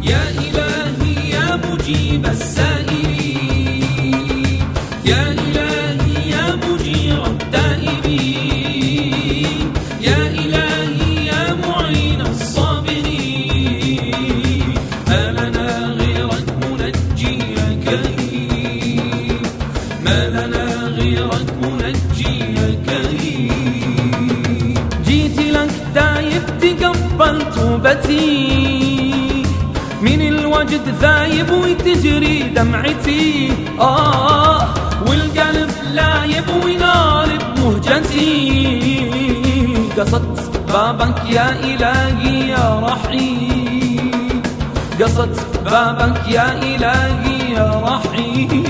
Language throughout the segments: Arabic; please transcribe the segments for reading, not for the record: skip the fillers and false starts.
يا إلهي يا مجيب السائلين، يا إلهي يا مجير التائبين، يا إلهي يا معين الصابرين، ما لنا غيرك منجي يا كريم، ما لنا غيرك منجي يا كريم. جيت لك تايب تقبل توبتي، من الوجد ذايب وتجري دمعتي، والقلب لايب ونار بمهجتي. قصدت بابك يا إلهي يا رحيم، قصدت بابك يا إلهي يا رحيم.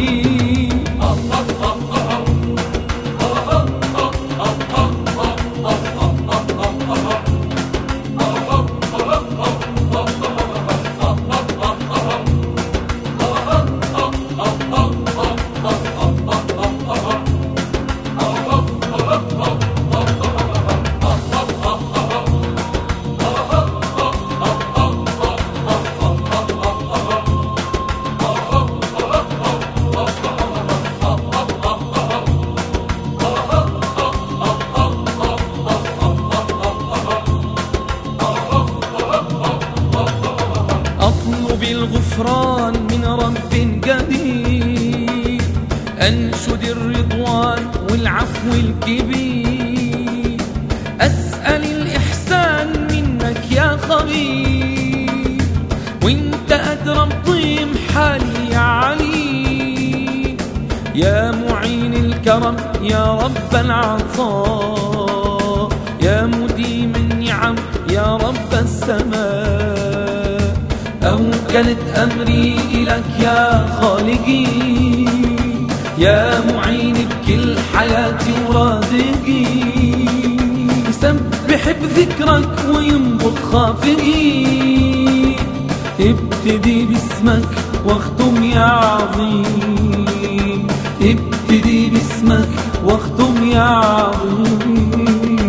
بالغفران من رب قدير، أنشد الرضوان والعفو الكبير، أسأل الإحسان منك يا خبير، وانت أدرى بطيم حالي يا علي، يا معين الكرم يا رب العطاء، يا مديم النعم يا رب السماء. أوكلت أمري إليك يا خالقي، يا معين بكل حياتي ورازقي، سبح بذكرك وينبض خافقي، ابتدي باسمك واختم يا عظيم، ابتدي باسمك واختم يا عظيم.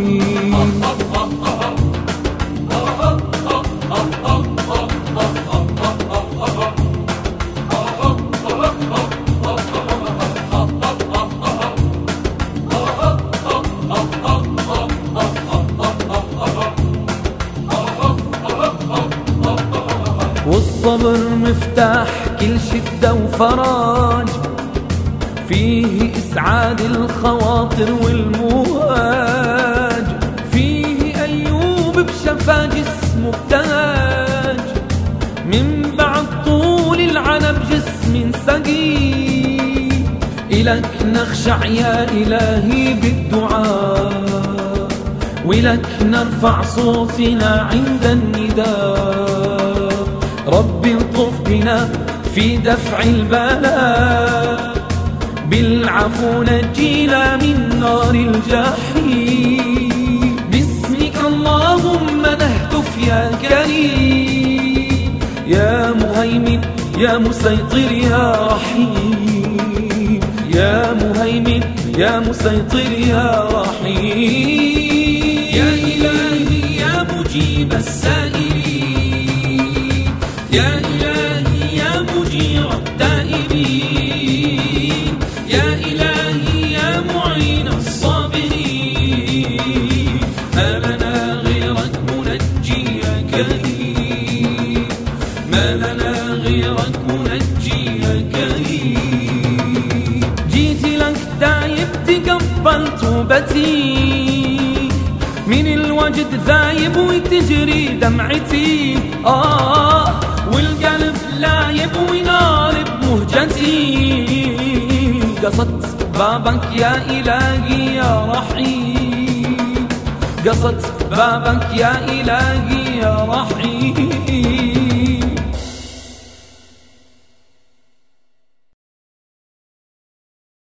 والصبر مفتاح كل شدة وفراج، فيه إسعاد الخواطر والمواج، فيه أيوب بشفا جسمه ابتهاج، من بعد طول العنب جسم سقيم. إلك نخشع يا إلهي بالدعاء، ولك نرفع صوتنا عند النداء. ربي الطف بنا في دفع البلاء، بالعفو نجينا من نار الجحيم. باسمك اللهم نهتف يا كريم، يا مهيمن يا مسيطر يا رحيم، يا مهيمن يا مسيطر يا رحيم. يا إلهي يا مجيب السائلين، يا إلهي يا مجير التائبين، يا إلهي يا معين الصابرين، ما لنا غيرك منجي يا كريم، ما لنا غيرك منجي يا كريم. جيت لك تايب تقبل توبتي، من الوجد ذايب وتجري دمعتي، والقلب لايب ونار بمهجتي. قصدت بابك يا إلهي يا رحيم، قصدت بابك يا إلهي يا رحيم.